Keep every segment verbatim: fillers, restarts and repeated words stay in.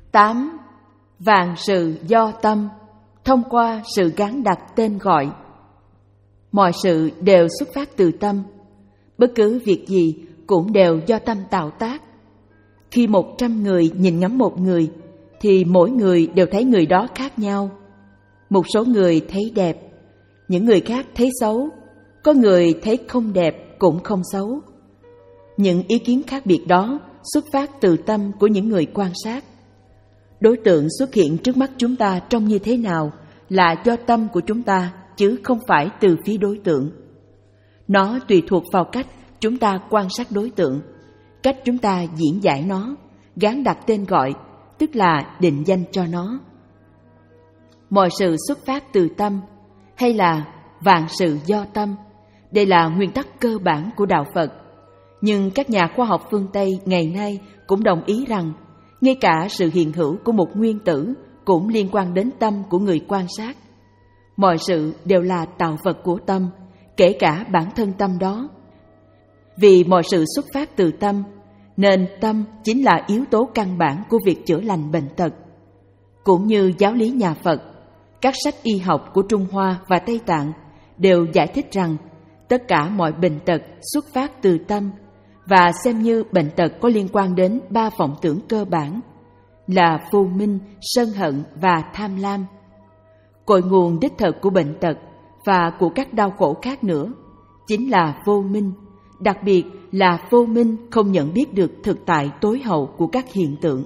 Tám. Vạn sự do tâm, thông qua sự gán đặt tên gọi. Mọi sự đều xuất phát từ tâm. Bất cứ việc gì cũng đều do tâm tạo tác. Khi một trăm người nhìn ngắm một người, thì mỗi người đều thấy người đó khác nhau. Một số người thấy đẹp, những người khác thấy xấu, có người thấy không đẹp cũng không xấu. Những ý kiến khác biệt đó xuất phát từ tâm của những người quan sát. Đối tượng xuất hiện trước mắt chúng ta trông như thế nào là do tâm của chúng ta, chứ không phải từ phía đối tượng. Nó tùy thuộc vào cách chúng ta quan sát đối tượng, cách chúng ta diễn giải nó, gán đặt tên gọi, tức là định danh cho nó. Mọi sự xuất phát từ tâm, hay là vạn sự do tâm, đây là nguyên tắc cơ bản của đạo Phật. Nhưng các nhà khoa học phương Tây ngày nay cũng đồng ý rằng ngay cả sự hiện hữu của một nguyên tử cũng liên quan đến tâm của người quan sát. Mọi sự đều là tạo vật của tâm, kể cả bản thân tâm đó. Vì mọi sự xuất phát từ tâm, nên tâm chính là yếu tố căn bản của việc chữa lành bệnh tật. Cũng như giáo lý nhà Phật, các sách y học của Trung Hoa và Tây Tạng đều giải thích rằng tất cả mọi bệnh tật xuất phát từ tâm, và xem như bệnh tật có liên quan đến ba vọng tưởng cơ bản là vô minh, sân hận và tham lam. Cội nguồn đích thực của bệnh tật và của các đau khổ khác nữa chính là vô minh, đặc biệt là vô minh không nhận biết được thực tại tối hậu của các hiện tượng.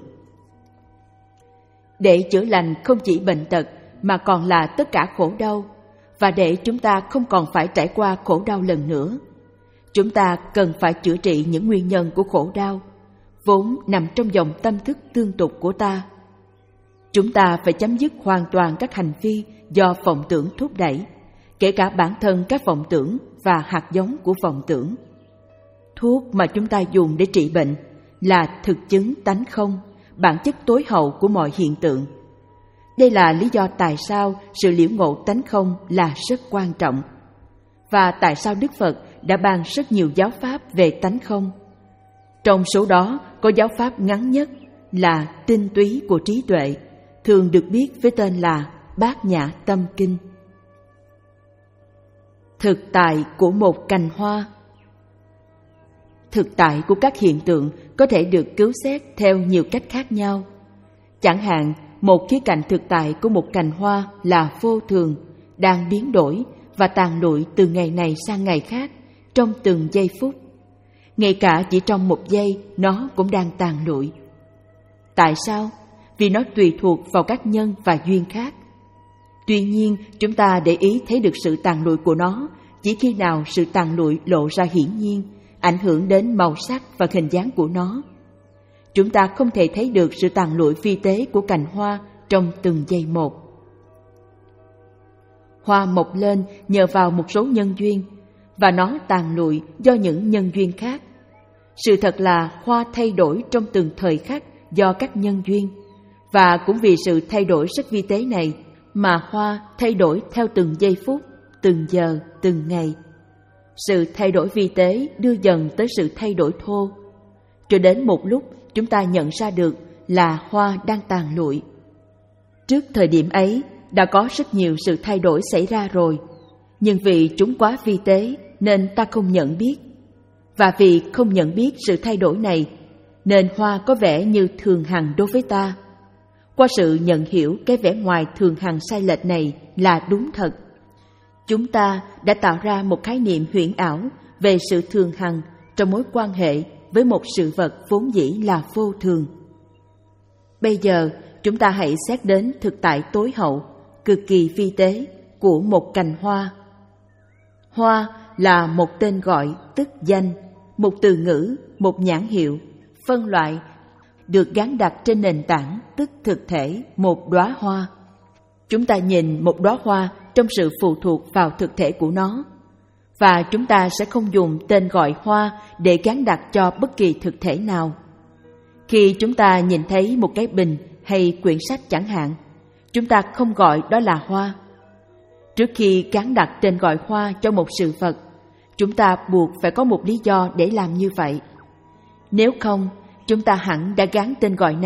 Để chữa lành không chỉ bệnh tật mà còn là tất cả khổ đau, và để chúng ta không còn phải trải qua khổ đau lần nữa, chúng ta cần phải chữa trị những nguyên nhân của khổ đau, vốn nằm trong dòng tâm thức tương tục của ta. Chúng ta phải chấm dứt hoàn toàn các hành vi do vọng tưởng thúc đẩy, kể cả bản thân các vọng tưởng và hạt giống của vọng tưởng. Thuốc mà chúng ta dùng để trị bệnh là thực chứng tánh không, bản chất tối hậu của mọi hiện tượng. Đây là lý do tại sao sự liễu ngộ tánh không là rất quan trọng, và tại sao Đức Phật đã ban rất nhiều giáo pháp về tánh không. Trong số đó có giáo pháp ngắn nhất là tinh túy của trí tuệ, thường được biết với tên là Bát Nhã Tâm Kinh. Thực tại của một cành hoa. Thực tại của các hiện tượng có thể được cứu xét theo nhiều cách khác nhau. Chẳng hạn, một khía cạnh thực tại của một cành hoa là vô thường, đang biến đổi và tàn lụi từ ngày này sang ngày khác trong từng giây phút. Ngay cả chỉ trong một giây nó cũng đang tàn lụi. Tại sao? Vì nó tùy thuộc vào các nhân và duyên khác. Tuy nhiên, chúng ta để ý thấy được sự tàn lụi của nó chỉ khi nào sự tàn lụi lộ ra hiển nhiên, ảnh hưởng đến màu sắc và hình dáng của nó. Chúng ta không thể thấy được sự tàn lụi vi tế của cành hoa trong từng giây một. Hoa mọc lên nhờ vào một số nhân duyên, và nó tàn lụi do những nhân duyên khác. Sự thật là hoa thay đổi trong từng thời khắc do các nhân duyên, và cũng vì sự thay đổi rất vi tế này mà hoa thay đổi theo từng giây phút, từng giờ, từng ngày. Sự thay đổi vi tế đưa dần tới sự thay đổi thô, cho đến một lúc chúng ta nhận ra được là hoa đang tàn lụi. Trước thời điểm ấy đã có rất nhiều sự thay đổi xảy ra rồi, nhưng vì chúng quá vi tế nên ta không nhận biết. Và vì không nhận biết sự thay đổi này nên hoa có vẻ như thường hằng đối với ta. Qua sự nhận hiểu cái vẻ ngoài thường hằng sai lệch này là đúng thật, chúng ta đã tạo ra một khái niệm huyễn ảo về sự thường hằng trong mối quan hệ với một sự vật vốn dĩ là vô thường. Bây giờ chúng ta hãy xét đến thực tại tối hậu, cực kỳ vi tế của một cành hoa. Hoa là một tên gọi, tức danh, một từ ngữ, một nhãn hiệu, phân loại, được gắn đặt trên nền tảng, tức thực thể, một đóa hoa. Chúng ta nhìn một đóa hoa trong sự phụ thuộc vào thực thể của nó, và chúng ta sẽ không dùng tên gọi hoa để gắn đặt cho bất kỳ thực thể nào. Khi chúng ta nhìn thấy một cái bình hay quyển sách chẳng hạn, chúng ta không gọi đó là hoa. Trước khi gắn đặt tên gọi hoa cho một sự vật, chúng ta buộc phải có một lý do để làm như vậy. Nếu không, chúng ta hẳn đã gắn tên gọi này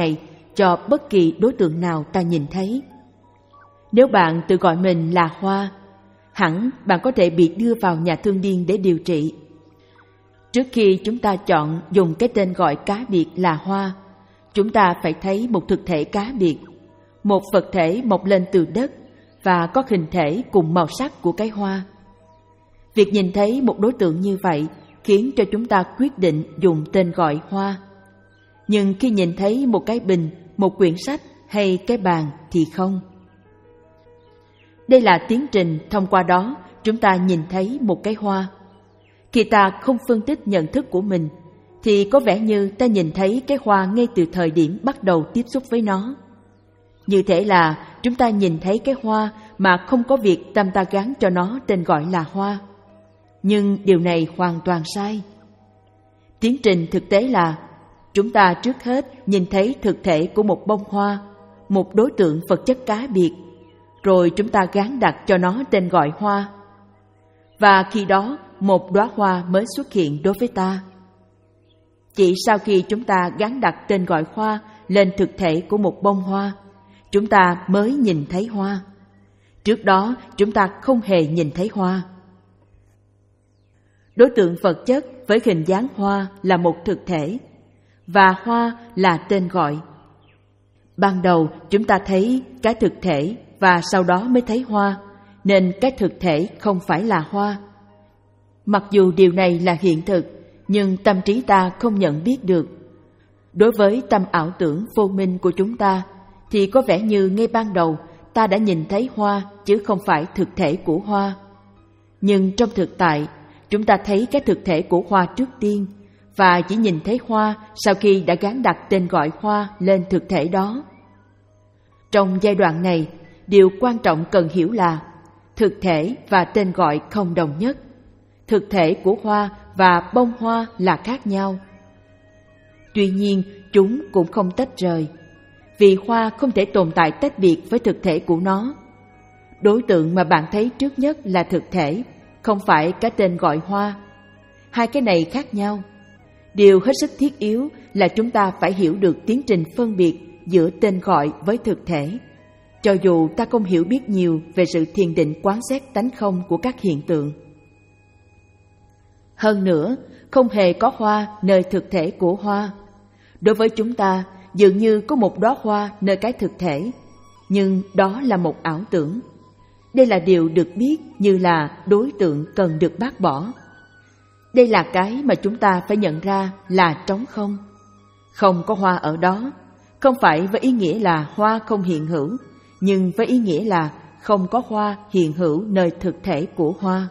cho bất kỳ đối tượng nào ta nhìn thấy. Nếu bạn tự gọi mình là hoa, hẳn bạn có thể bị đưa vào nhà thương điên để điều trị. Trước khi chúng ta chọn dùng cái tên gọi cá biệt là hoa, chúng ta phải thấy một thực thể cá biệt, một vật thể mọc lên từ đất và có hình thể cùng màu sắc của cái hoa. Việc nhìn thấy một đối tượng như vậy khiến cho chúng ta quyết định dùng tên gọi hoa. Nhưng khi nhìn thấy một cái bình, một quyển sách hay cái bàn thì không. Đây là tiến trình thông qua đó chúng ta nhìn thấy một cái hoa. Khi ta không phân tích nhận thức của mình, thì có vẻ như ta nhìn thấy cái hoa ngay từ thời điểm bắt đầu tiếp xúc với nó. Như thế là chúng ta nhìn thấy cái hoa mà không có việc tâm ta gán cho nó tên gọi là hoa. Nhưng điều này hoàn toàn sai. Tiến trình thực tế là chúng ta trước hết nhìn thấy thực thể của một bông hoa, một đối tượng vật chất cá biệt, rồi chúng ta gán đặt cho nó tên gọi hoa. Và khi đó một đóa hoa mới xuất hiện đối với ta. Chỉ sau khi chúng ta gán đặt tên gọi hoa lên thực thể của một bông hoa, chúng ta mới nhìn thấy hoa. Trước đó chúng ta không hề nhìn thấy hoa. Đối tượng vật chất với hình dáng hoa là một thực thể, và hoa là tên gọi. Ban đầu chúng ta thấy cái thực thể và sau đó mới thấy hoa, nên cái thực thể không phải là hoa. Mặc dù điều này là hiện thực, nhưng tâm trí ta không nhận biết được. Đối với tâm ảo tưởng vô minh của chúng ta, thì có vẻ như ngay ban đầu ta đã nhìn thấy hoa chứ không phải thực thể của hoa. Nhưng trong thực tại, chúng ta thấy cái thực thể của hoa trước tiên, và chỉ nhìn thấy hoa sau khi đã gán đặt tên gọi hoa lên thực thể đó. Trong giai đoạn này, điều quan trọng cần hiểu là thực thể và tên gọi không đồng nhất. Thực thể của hoa và bông hoa là khác nhau. Tuy nhiên, chúng cũng không tách rời, vì hoa không thể tồn tại tách biệt với thực thể của nó. Đối tượng mà bạn thấy trước nhất là thực thể, không phải cái tên gọi hoa. Hai cái này khác nhau. Điều hết sức thiết yếu là chúng ta phải hiểu được tiến trình phân biệt giữa tên gọi với thực thể, cho dù ta không hiểu biết nhiều về sự thiền định quán xét tánh không của các hiện tượng. Hơn nữa, không hề có hoa nơi thực thể của hoa. Đối với chúng ta, dường như có một đóa hoa nơi cái thực thể, nhưng đó là một ảo tưởng. Đây là điều được biết như là đối tượng cần được bác bỏ. Đây là cái mà chúng ta phải nhận ra là trống không. Không có hoa ở đó, không phải với ý nghĩa là hoa không hiện hữu, nhưng với ý nghĩa là không có hoa hiện hữu nơi thực thể của hoa.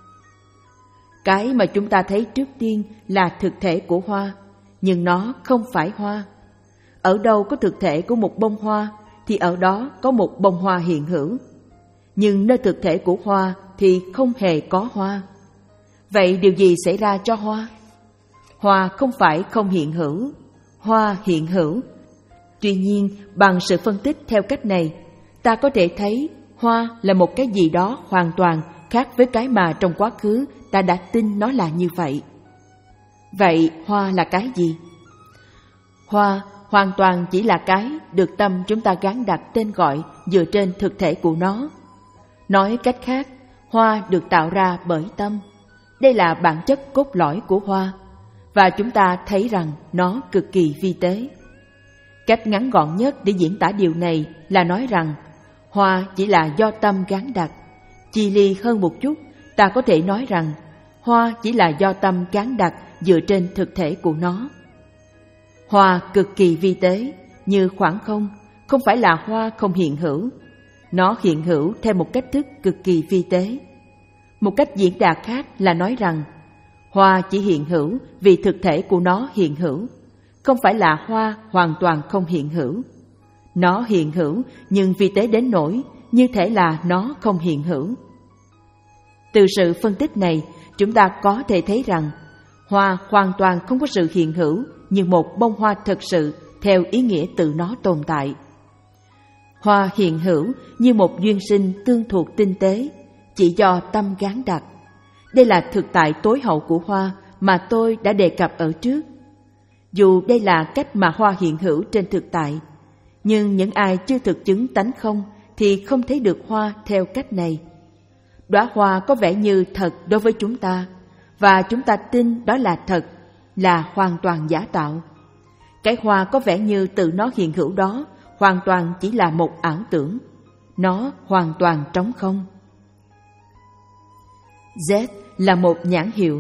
Cái mà chúng ta thấy trước tiên là thực thể của hoa, nhưng nó không phải hoa. Ở đâu có thực thể của một bông hoa, thì ở đó có một bông hoa hiện hữu. Nhưng nơi thực thể của hoa thì không hề có hoa. Vậy điều gì xảy ra cho hoa? Hoa không phải không hiện hữu, hoa hiện hữu. Tuy nhiên, bằng sự phân tích theo cách này, ta có thể thấy hoa là một cái gì đó hoàn toàn khác với cái mà trong quá khứ ta đã tin nó là như vậy. Vậy hoa là cái gì? Hoa hoàn toàn chỉ là cái được tâm chúng ta gán đặt tên gọi dựa trên thực thể của nó. Nói cách khác, hoa được tạo ra bởi tâm. Đây là bản chất cốt lõi của hoa, và chúng ta thấy rằng nó cực kỳ vi tế. Cách ngắn gọn nhất để diễn tả điều này là nói rằng hoa chỉ là do tâm gán đặt. Chi ly hơn một chút, ta có thể nói rằng hoa chỉ là do tâm gán đặt dựa trên thực thể của nó. Hoa cực kỳ vi tế, như khoảng không, không phải là hoa không hiện hữu. Nó hiện hữu theo một cách thức cực kỳ vi tế. Một cách diễn đạt khác là nói rằng hoa chỉ hiện hữu vì thực thể của nó hiện hữu, không phải là hoa hoàn toàn không hiện hữu. Nó hiện hữu nhưng vi tế đến nỗi như thể là nó không hiện hữu. Từ sự phân tích này, chúng ta có thể thấy rằng hoa hoàn toàn không có sự hiện hữu như một bông hoa thực sự theo ý nghĩa tự nó tồn tại. Hoa hiện hữu như một duyên sinh tương thuộc tinh tế, chỉ do tâm gán đặt. Đây là thực tại tối hậu của hoa mà tôi đã đề cập ở trước. Dù đây là cách mà hoa hiện hữu trên thực tại, Nhưng những ai chưa thực chứng tánh không thì không thấy được hoa theo cách này. Đóa hoa có vẻ như thật đối với chúng ta, và chúng ta tin đó là thật, là hoàn toàn giả tạo. Cái hoa có vẻ như tự nó hiện hữu đó hoàn toàn chỉ là một ảo tưởng. Nó hoàn toàn trống không. Z là một nhãn hiệu.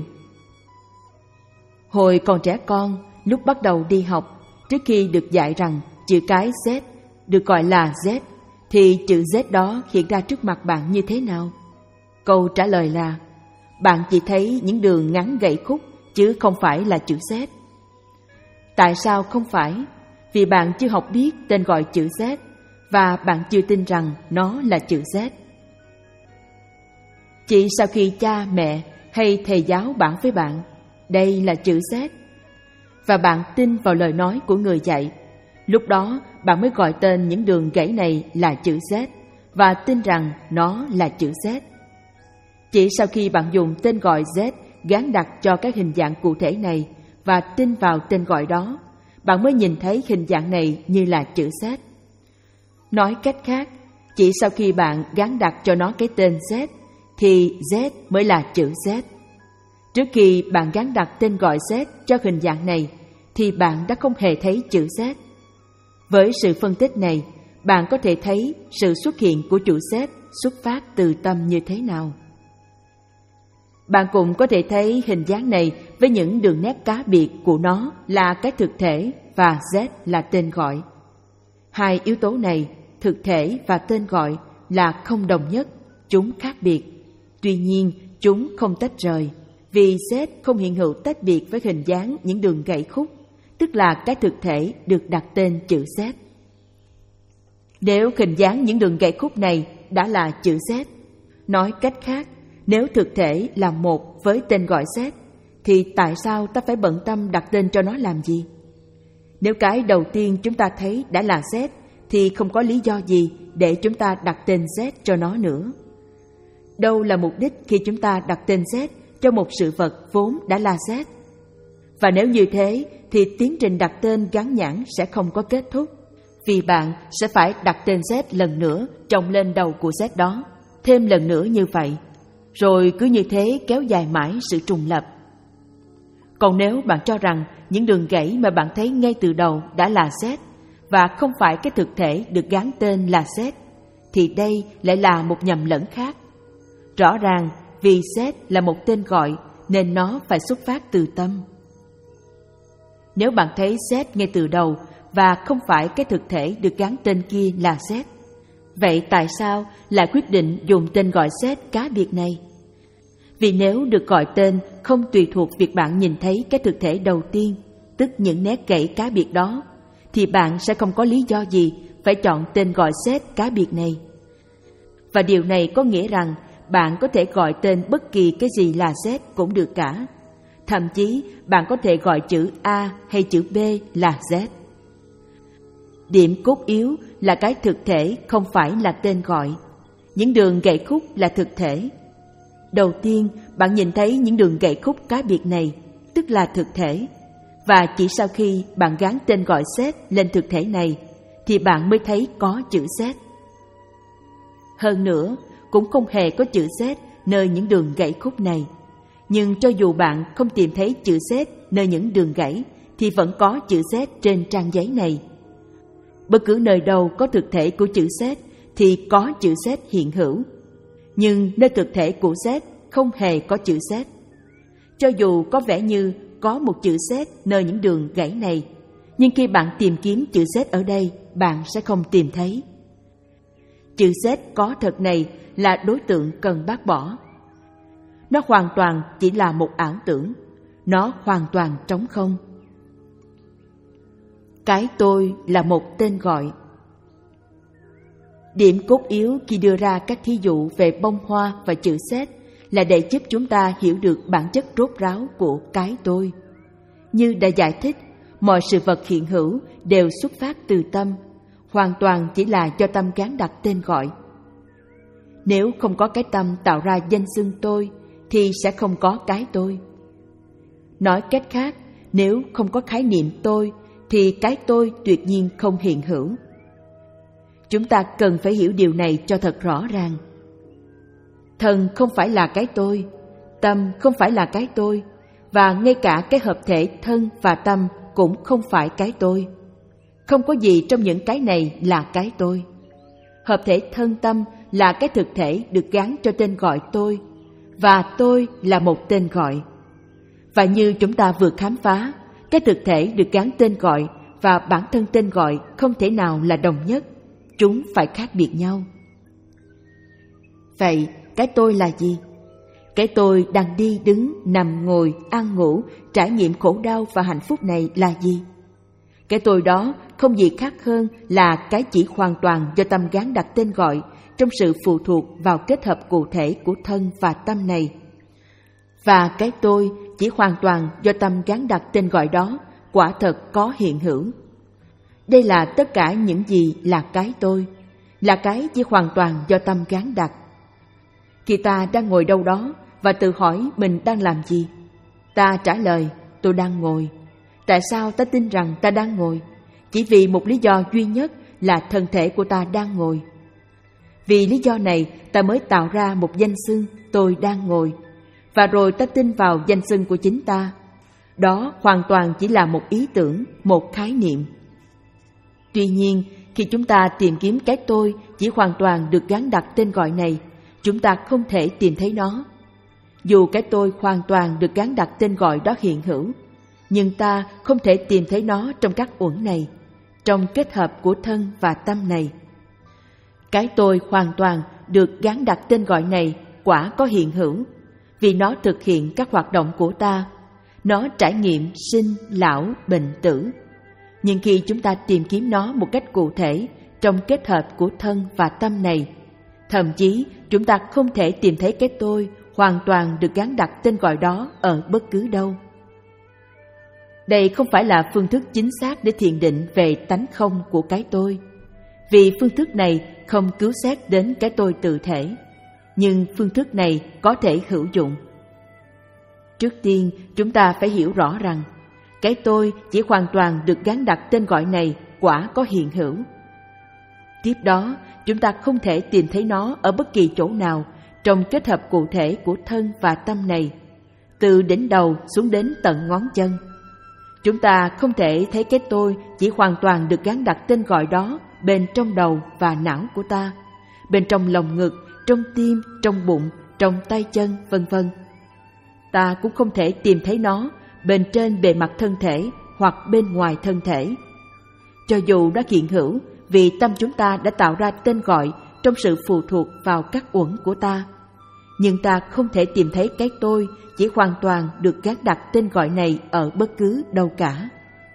Hồi còn trẻ con, lúc bắt đầu đi học, trước khi được dạy rằng chữ cái Z được gọi là Z, thì chữ Z đó hiện ra trước mặt bạn như thế nào? Câu trả lời là, bạn chỉ thấy những đường ngắn gãy khúc, chứ không phải là chữ Z. Tại sao không phải? Vì bạn chưa học biết tên gọi chữ Z, và bạn chưa tin rằng nó là chữ Z. Chỉ sau khi cha, mẹ hay thầy giáo bảo với bạn, đây là chữ Z, và bạn tin vào lời nói của người dạy, lúc đó bạn mới gọi tên những đường gãy này là chữ Z, và tin rằng nó là chữ Z. Chỉ sau khi bạn dùng tên gọi Z gán đặt cho các hình dạng cụ thể này và tin vào tên gọi đó, bạn mới nhìn thấy hình dạng này như là chữ Z. Nói cách khác, chỉ sau khi bạn gán đặt cho nó cái tên Z, thì Z mới là chữ Z. Trước khi bạn gán đặt tên gọi Z cho hình dạng này, thì bạn đã không hề thấy chữ Z. Với sự phân tích này, bạn có thể thấy sự xuất hiện của chữ Z xuất phát từ tâm như thế nào. Bạn cũng có thể thấy hình dáng này với những đường nét cá biệt của nó là cái thực thể và Z là tên gọi. Hai yếu tố này, thực thể và tên gọi, là không đồng nhất, chúng khác biệt. Tuy nhiên, chúng không tách rời, vì Z không hiện hữu tách biệt với hình dáng những đường gãy khúc, tức là cái thực thể được đặt tên chữ Z. Nếu hình dáng những đường gãy khúc này đã là chữ Z, nói cách khác, nếu thực thể là một với tên gọi Z, thì tại sao ta phải bận tâm đặt tên cho nó làm gì? Nếu cái đầu tiên chúng ta thấy đã là Z, thì không có lý do gì để chúng ta đặt tên Z cho nó nữa. Đâu là mục đích khi chúng ta đặt tên Z cho một sự vật vốn đã là Z? Và nếu như thế, thì tiến trình đặt tên gắn nhãn sẽ không có kết thúc, vì bạn sẽ phải đặt tên Z lần nữa chồng lên đầu của Z đó, thêm lần nữa như vậy, rồi cứ như thế kéo dài mãi sự trùng lập. Còn nếu bạn cho rằng những đường gãy mà bạn thấy ngay từ đầu đã là Z, và không phải cái thực thể được gán tên là Z, thì đây lại là một nhầm lẫn khác. Rõ ràng vì Z là một tên gọi nên nó phải xuất phát từ tâm. Nếu bạn thấy Z ngay từ đầu và không phải cái thực thể được gán tên kia là Z, vậy tại sao lại quyết định dùng tên gọi Z cá biệt này? Vì nếu được gọi tên không tùy thuộc việc bạn nhìn thấy cái thực thể đầu tiên, tức những nét gãy cá biệt đó, thì bạn sẽ không có lý do gì phải chọn tên gọi Z cá biệt này. Và điều này có nghĩa rằng bạn có thể gọi tên bất kỳ cái gì là Z cũng được cả. Thậm chí bạn có thể gọi chữ A hay chữ B là Z. Điểm cốt yếu là cái thực thể không phải là tên gọi. Những đường gãy khúc là thực thể. Đầu tiên, bạn nhìn thấy những đường gãy khúc cá biệt này, tức là thực thể. Và chỉ sau khi bạn gán tên gọi Z lên thực thể này, thì bạn mới thấy có chữ Z. Hơn nữa, cũng không hề có chữ Z nơi những đường gãy khúc này. Nhưng cho dù bạn không tìm thấy chữ Z nơi những đường gãy, thì vẫn có chữ Z trên trang giấy này. Bất cứ nơi đâu có thực thể của chữ Z thì có chữ Z hiện hữu. Nhưng nơi thực thể của Z không hề có chữ Z. Cho dù có vẻ như có một chữ Z nơi những đường gãy này, nhưng khi bạn tìm kiếm chữ Z ở đây, bạn sẽ không tìm thấy. Chữ Z có thật này là đối tượng cần bác bỏ. Nó hoàn toàn chỉ là một ảo tưởng. Nó hoàn toàn trống không. Cái tôi là một tên gọi. Điểm cốt yếu khi đưa ra các thí dụ về bông hoa và chữ Z là để giúp chúng ta hiểu được bản chất rốt ráo của cái tôi. Như đã giải thích, mọi sự vật hiện hữu đều xuất phát từ tâm, hoàn toàn chỉ là do tâm gán đặt tên gọi. Nếu không có cái tâm tạo ra danh xưng tôi, thì sẽ không có cái tôi. Nói cách khác, nếu không có khái niệm tôi, thì cái tôi tuyệt nhiên không hiện hữu. chúng ta cần phải hiểu điều này cho thật rõ ràng. Thân không phải là cái tôi, tâm không phải là cái tôi, và ngay cả cái hợp thể thân và tâm cũng không phải cái tôi. Không có gì trong những cái này là cái tôi. Hợp thể thân tâm là cái thực thể được gán cho tên gọi tôi, và tôi là một tên gọi. Và như chúng ta vừa khám phá, cái thực thể được gán tên gọi và bản thân tên gọi không thể nào là đồng nhất, chúng phải khác biệt nhau. Vậy, cái tôi là gì? Cái tôi đang đi, đứng, nằm, ngồi, ăn, ngủ, trải nghiệm khổ đau và hạnh phúc này là gì? Cái tôi đó không gì khác hơn là cái chỉ hoàn toàn do tâm gán đặt tên gọi trong sự phụ thuộc vào kết hợp cụ thể của thân và tâm này. Và cái tôi chỉ hoàn toàn do tâm gán đặt tên gọi đó quả thật có hiện hữu. Đây là tất cả những gì là cái tôi, là cái chỉ hoàn toàn do tâm gán đặt. Khi ta đang ngồi đâu đó và tự hỏi mình đang làm gì, ta trả lời tôi đang ngồi. Tại sao ta tin rằng ta đang ngồi? Chỉ vì một lý do duy nhất là thân thể của ta đang ngồi. Vì lý do này ta mới tạo ra một danh xưng tôi đang ngồi, và rồi ta tin vào danh xưng của chính ta. Đó hoàn toàn chỉ là một ý tưởng, một khái niệm. Tuy nhiên, khi chúng ta tìm kiếm cái tôi chỉ hoàn toàn được gắn đặt tên gọi này, chúng ta không thể tìm thấy nó. Dù cái tôi hoàn toàn được gắn đặt tên gọi đó hiện hữu, nhưng ta không thể tìm thấy nó trong các uẩn này, trong kết hợp của thân và tâm này. Cái tôi hoàn toàn được gắn đặt tên gọi này quả có hiện hữu, vì nó thực hiện các hoạt động của ta. Nó trải nghiệm sinh, lão, bệnh, tử. Nhưng khi chúng ta tìm kiếm nó một cách cụ thể trong kết hợp của thân và tâm này, thậm chí chúng ta không thể tìm thấy cái tôi hoàn toàn được gắn đặt tên gọi đó ở bất cứ đâu. Đây không phải là phương thức chính xác để thiền định về tánh không của cái tôi, vì phương thức này không cứu xét đến cái tôi tự thể, nhưng phương thức này có thể hữu dụng. Trước tiên, chúng ta phải hiểu rõ rằng cái tôi chỉ hoàn toàn được gắn đặt tên gọi này quả có hiện hữu. Tiếp đó, chúng ta không thể tìm thấy nó ở bất kỳ chỗ nào trong kết hợp cụ thể của thân và tâm này, từ đỉnh đầu xuống đến tận ngón chân. Chúng ta không thể thấy cái tôi chỉ hoàn toàn được gắn đặt tên gọi đó bên trong đầu và não của ta, bên trong lồng ngực, trong tim, trong bụng, trong tay chân, vân vân. Ta cũng không thể tìm thấy nó bên trên bề mặt thân thể hoặc bên ngoài thân thể. Cho dù đã hiện hữu, vì tâm chúng ta đã tạo ra tên gọi trong sự phụ thuộc vào các uẩn của ta, nhưng ta không thể tìm thấy cái tôi chỉ hoàn toàn được gán đặt tên gọi này ở bất cứ đâu cả.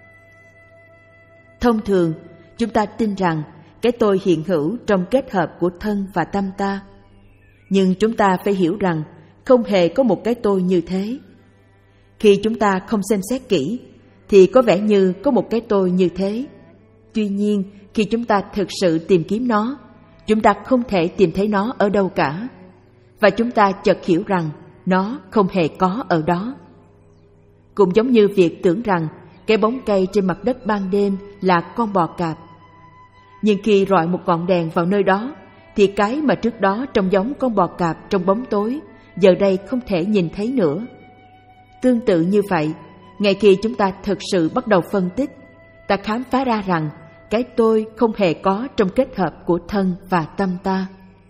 Thông thường, chúng ta tin rằng cái tôi hiện hữu trong kết hợp của thân và tâm ta. Nhưng chúng ta phải hiểu rằng không hề có một cái tôi như thế. Khi chúng ta không xem xét kỹ, thì có vẻ như có một cái tôi như thế. Tuy nhiên, khi chúng ta thực sự tìm kiếm nó, chúng ta không thể tìm thấy nó ở đâu cả. Và chúng ta chợt hiểu rằng nó không hề có ở đó. Cũng giống như việc tưởng rằng cái bóng cây trên mặt đất ban đêm là con bò cạp. Nhưng khi rọi một ngọn đèn vào nơi đó, thì cái mà trước đó trông giống con bò cạp trong bóng tối, giờ đây không thể nhìn thấy nữa. Tương tự như vậy, ngay khi chúng ta thực sự bắt đầu phân tích, ta khám phá ra rằng cái tôi không hề có trong kết hợp của thân và tâm ta.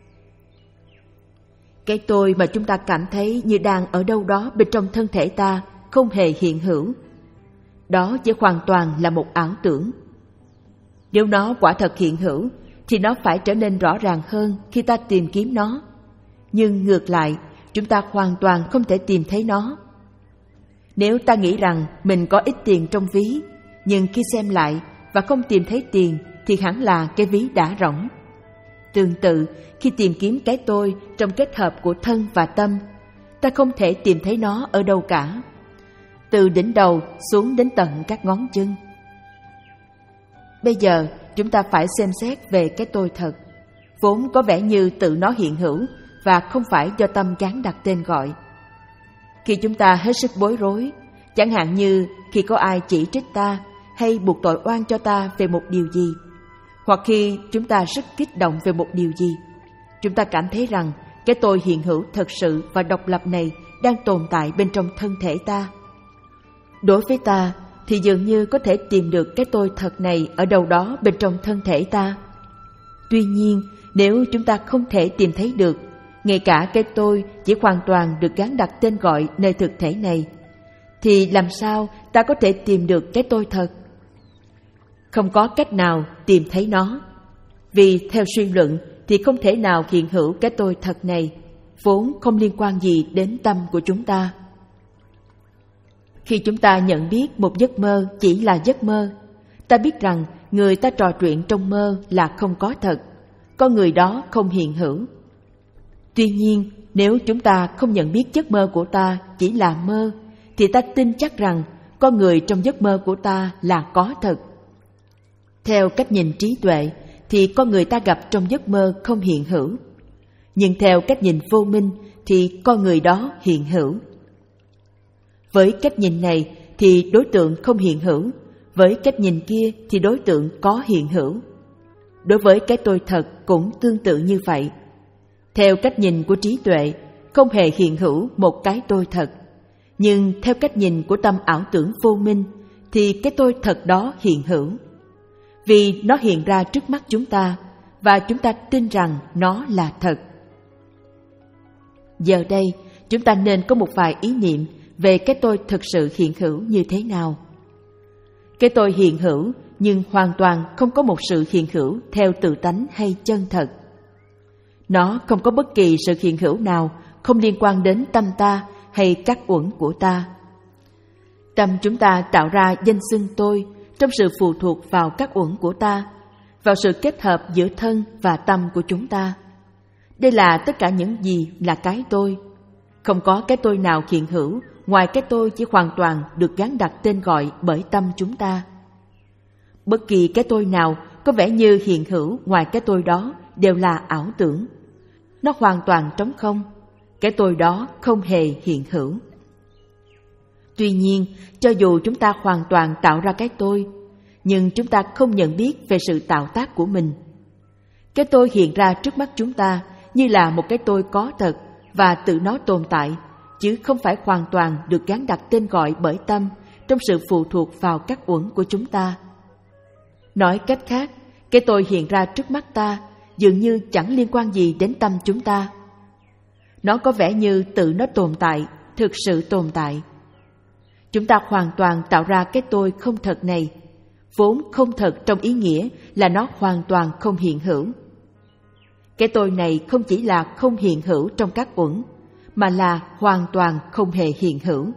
Cái tôi mà chúng ta cảm thấy như đang ở đâu đó bên trong thân thể ta không hề hiện hữu. Đó chỉ hoàn toàn là một ảo tưởng. Nếu nó quả thật hiện hữu, thì nó phải trở nên rõ ràng hơn khi ta tìm kiếm nó. Nhưng ngược lại, chúng ta hoàn toàn không thể tìm thấy nó. Nếu ta nghĩ rằng mình có ít tiền trong ví, nhưng khi xem lại và không tìm thấy tiền, thì hẳn là cái ví đã rỗng. Tương tự, khi tìm kiếm cái tôi trong kết hợp của thân và tâm, ta không thể tìm thấy nó ở đâu cả, từ đỉnh đầu xuống đến tận các ngón chân. Bây giờ, chúng ta phải xem xét về cái tôi thật, vốn có vẻ như tự nó hiện hữu và không phải do tâm gán đặt tên gọi. Khi chúng ta hết sức bối rối, chẳng hạn như khi có ai chỉ trích ta hay buộc tội oan cho ta về một điều gì, hoặc khi chúng ta rất kích động về một điều gì, chúng ta cảm thấy rằng cái tôi hiện hữu thật sự và độc lập này đang tồn tại bên trong thân thể ta. Đối với ta thì dường như có thể tìm được cái tôi thật này ở đâu đó bên trong thân thể ta. Tuy nhiên, nếu chúng ta không thể tìm thấy được, ngay cả cái tôi chỉ hoàn toàn được gán đặt tên gọi nơi thực thể này, thì làm sao ta có thể tìm được cái tôi thật? Không có cách nào tìm thấy nó, vì theo suy luận thì không thể nào hiện hữu cái tôi thật này, vốn không liên quan gì đến tâm của chúng ta. Khi chúng ta nhận biết một giấc mơ chỉ là giấc mơ, ta biết rằng người ta trò chuyện trong mơ là không có thật, con người đó không hiện hữu. Tuy nhiên, nếu chúng ta không nhận biết giấc mơ của ta chỉ là mơ, thì ta tin chắc rằng con người trong giấc mơ của ta là có thật. Theo cách nhìn trí tuệ, thì con người ta gặp trong giấc mơ không hiện hữu. Nhưng theo cách nhìn vô minh, thì con người đó hiện hữu. Với cách nhìn này thì đối tượng không hiện hữu, với cách nhìn kia thì đối tượng có hiện hữu. Đối với cái tôi thật cũng tương tự như vậy. Theo cách nhìn của trí tuệ, không hề hiện hữu một cái tôi thật. Nhưng theo cách nhìn của tâm ảo tưởng vô minh, thì cái tôi thật đó hiện hữu. Vì nó hiện ra trước mắt chúng ta, và chúng ta tin rằng nó là thật. Giờ đây, chúng ta nên có một vài ý niệm về cái tôi thực sự hiện hữu như thế nào. Cái tôi hiện hữu nhưng hoàn toàn không có một sự hiện hữu theo tự tánh hay chân thật. Nó không có bất kỳ sự hiện hữu nào không liên quan đến tâm ta hay các uẩn của ta. Tâm chúng ta tạo ra danh xưng tôi trong sự phụ thuộc vào các uẩn của ta, vào sự kết hợp giữa thân và tâm của chúng ta. Đây là tất cả những gì là cái tôi. Không có cái tôi nào hiện hữu ngoài cái tôi chỉ hoàn toàn được gán đặt tên gọi bởi tâm chúng ta. Bất kỳ cái tôi nào có vẻ như hiện hữu ngoài cái tôi đó đều là ảo tưởng. Nó hoàn toàn trống không. Cái tôi đó không hề hiện hữu. Tuy nhiên, cho dù chúng ta hoàn toàn tạo ra cái tôi, nhưng chúng ta không nhận biết về sự tạo tác của mình. Cái tôi hiện ra trước mắt chúng ta như là một cái tôi có thật và tự nó tồn tại, chứ không phải hoàn toàn được gán đặt tên gọi bởi tâm trong sự phụ thuộc vào các uẩn của chúng ta. Nói cách khác, cái tôi hiện ra trước mắt ta dường như chẳng liên quan gì đến tâm chúng ta. Nó có vẻ như tự nó tồn tại, thực sự tồn tại. Chúng ta hoàn toàn tạo ra cái tôi không thật này, vốn không thật trong ý nghĩa là nó hoàn toàn không hiện hữu. Cái tôi này không chỉ là không hiện hữu trong các uẩn, mà là hoàn toàn không hề hiện hữu.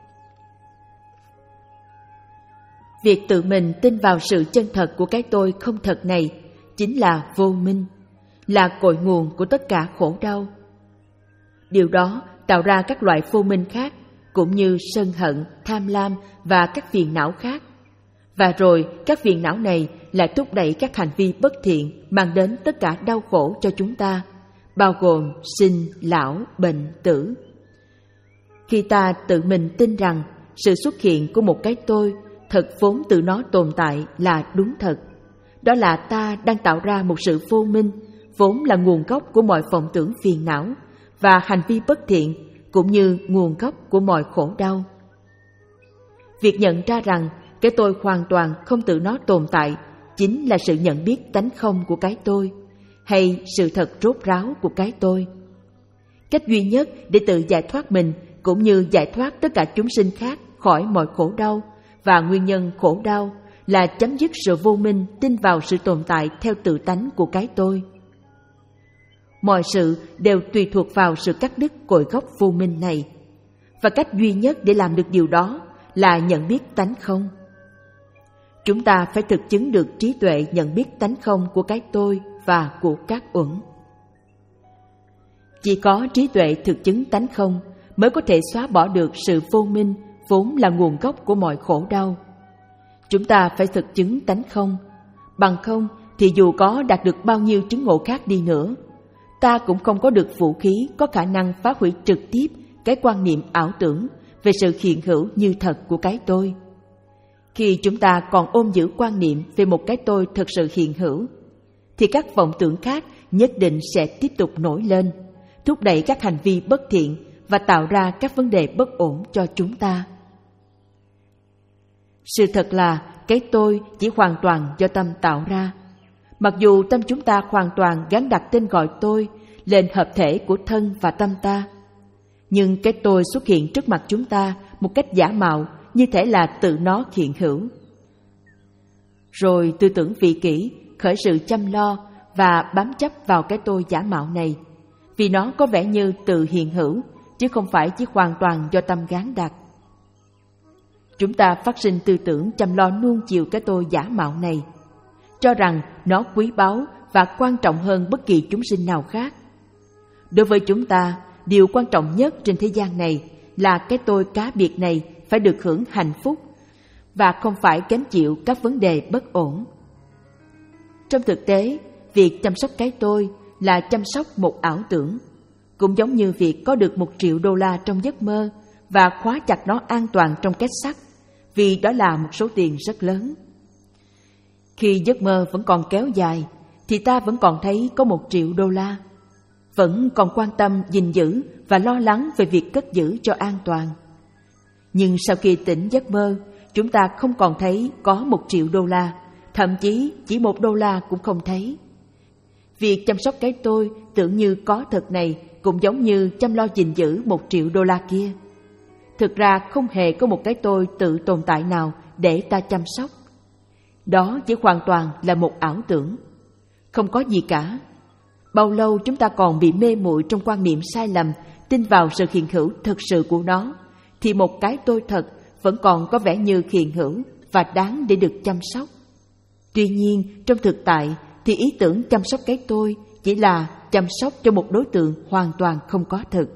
Việc tự mình tin vào sự chân thật của cái tôi không thật này chính là vô minh, là cội nguồn của tất cả khổ đau. Điều đó tạo ra các loại vô minh khác, cũng như sân hận, tham lam và các phiền não khác. Và rồi các phiền não này lại thúc đẩy các hành vi bất thiện mang đến tất cả đau khổ cho chúng ta, bao gồm sinh, lão, bệnh, tử. Khi ta tự mình tin rằng sự xuất hiện của một cái tôi thật vốn tự nó tồn tại là đúng thật, đó là ta đang tạo ra một sự vô minh, vốn là nguồn gốc của mọi vọng tưởng phiền não và hành vi bất thiện, cũng như nguồn gốc của mọi khổ đau. Việc nhận ra rằng cái tôi hoàn toàn không tự nó tồn tại chính là sự nhận biết tánh không của cái tôi, hay sự thật rốt ráo của cái tôi. Cách duy nhất để tự giải thoát mình cũng như giải thoát tất cả chúng sinh khác khỏi mọi khổ đau và nguyên nhân khổ đau là chấm dứt sự vô minh, tin vào sự tồn tại theo tự tánh của cái tôi. Mọi sự đều tùy thuộc vào sự cắt đứt cội gốc vô minh này, và cách duy nhất để làm được điều đó là nhận biết tánh không. Chúng ta phải thực chứng được trí tuệ nhận biết tánh không của cái tôi và của các uẩn. Chỉ có trí tuệ thực chứng tánh không mới có thể xóa bỏ được sự vô minh vốn là nguồn gốc của mọi khổ đau. Chúng ta phải thực chứng tánh không, bằng không thì dù có đạt được bao nhiêu chứng ngộ khác đi nữa, ta cũng không có được vũ khí có khả năng phá hủy trực tiếp cái quan niệm ảo tưởng về sự hiện hữu như thật của cái tôi. Khi chúng ta còn ôm giữ quan niệm về một cái tôi thực sự hiện hữu, thì các vọng tưởng khác nhất định sẽ tiếp tục nổi lên, thúc đẩy các hành vi bất thiện và tạo ra các vấn đề bất ổn cho chúng ta. Sự thật là cái tôi chỉ hoàn toàn do tâm tạo ra. Mặc dù tâm chúng ta hoàn toàn gắn đặt tên gọi tôi lên hợp thể của thân và tâm ta, nhưng cái tôi xuất hiện trước mặt chúng ta một cách giả mạo, như thể là tự nó hiện hữu. Rồi tư tưởng vị kỷ khởi sự chăm lo và bám chấp vào cái tôi giả mạo này, vì nó có vẻ như tự hiện hữu, chứ không phải chỉ hoàn toàn do tâm gán đặt. Chúng ta phát sinh tư tưởng chăm lo nuông chiều cái tôi giả mạo này, cho rằng nó quý báu và quan trọng hơn bất kỳ chúng sinh nào khác. Đối với chúng ta, điều quan trọng nhất trên thế gian này là cái tôi cá biệt này phải được hưởng hạnh phúc và không phải gánh chịu các vấn đề bất ổn. Trong thực tế, việc chăm sóc cái tôi là chăm sóc một ảo tưởng, cũng giống như việc có được một triệu đô la trong giấc mơ và khóa chặt nó an toàn trong két sắt, vì đó là một số tiền rất lớn. Khi giấc mơ vẫn còn kéo dài, thì ta vẫn còn thấy có một triệu đô la, vẫn còn quan tâm gìn giữ và lo lắng về việc cất giữ cho an toàn. Nhưng sau khi tỉnh giấc mơ, chúng ta không còn thấy có một triệu đô la, thậm chí chỉ một đô la cũng không thấy. Việc chăm sóc cái tôi tưởng như có thật này cũng giống như chăm lo gìn giữ một triệu đô la kia. Thực ra không hề có một cái tôi tự tồn tại nào để ta chăm sóc. Đó chỉ hoàn toàn là một ảo tưởng, không có gì cả. Bao lâu chúng ta còn bị mê muội trong quan niệm sai lầm, tin vào sự hiện hữu thực sự của nó, thì một cái tôi thật vẫn còn có vẻ như hiện hữu và đáng để được chăm sóc. Tuy nhiên, trong thực tại thì ý tưởng chăm sóc cái tôi chỉ là chăm sóc cho một đối tượng hoàn toàn không có thực.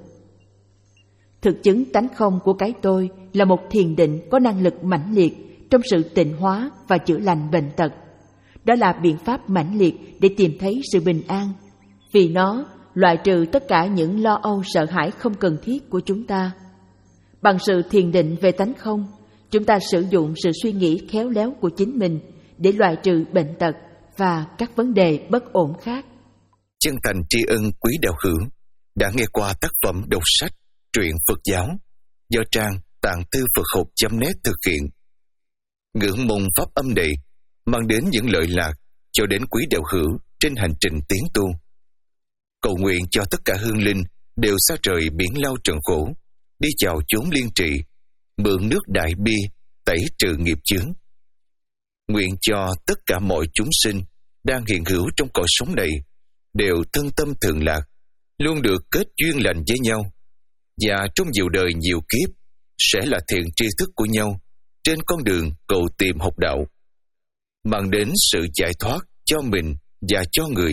Thực chứng tánh không của cái tôi là một thiền định có năng lực mãnh liệt trong sự tịnh hóa và chữa lành bệnh tật. Đó là biện pháp mãnh liệt để tìm thấy sự bình an, vì nó loại trừ tất cả những lo âu sợ hãi không cần thiết của chúng ta. Bằng sự thiền định về tánh không, chúng ta sử dụng sự suy nghĩ khéo léo của chính mình để loại trừ bệnh tật và các vấn đề bất ổn khác. Chân thành tri ân quý đạo hữu đã nghe qua tác phẩm đọc sách Truyện Phật giáo do trang tạng thư Phật học chấm net thực hiện. Ngưỡng mong pháp âm này mang đến những lợi lạc cho đến quý đạo hữu trên hành trình tiến tu. Cầu nguyện cho tất cả hương linh đều xa rời biển lao trần khổ, đi vào chốn liên trị, mượn nước đại bi tẩy trừ nghiệp chướng. Nguyện cho tất cả mọi chúng sinh đang hiện hữu trong cõi sống này đều thân tâm thường lạc, luôn được kết duyên lành với nhau, và trong nhiều đời nhiều kiếp sẽ là thiện tri thức của nhau trên con đường cầu tìm học đạo, mang đến sự giải thoát cho mình và cho người.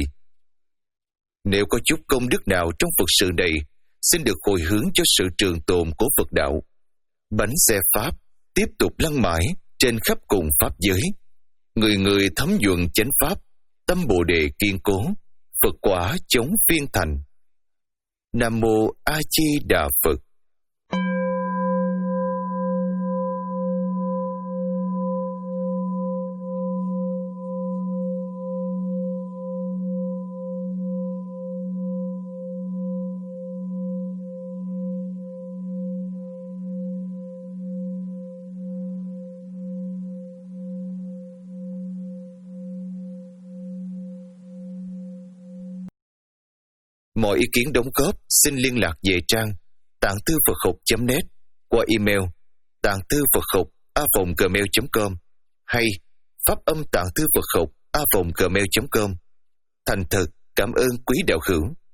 Nếu có chút công đức nào trong Phật sự này, xin được hồi hướng cho sự trường tồn của Phật đạo. Bánh xe Pháp tiếp tục lăn mãi trên khắp cùng Pháp giới. Người người thấm nhuần chánh Pháp, tâm Bồ Đề kiên cố, Phật quả chống phiên thành. Nam Mô A Di Đà Phật. Mọi ý kiến đóng góp xin liên lạc về trang tạng thư Phật học chấm net qua email tạng thư Phật học a vòng gmail chấm com hay pháp âm tạng thư Phật học a vòng gmail chấm com. Thành thật cảm ơn quý đạo hữu.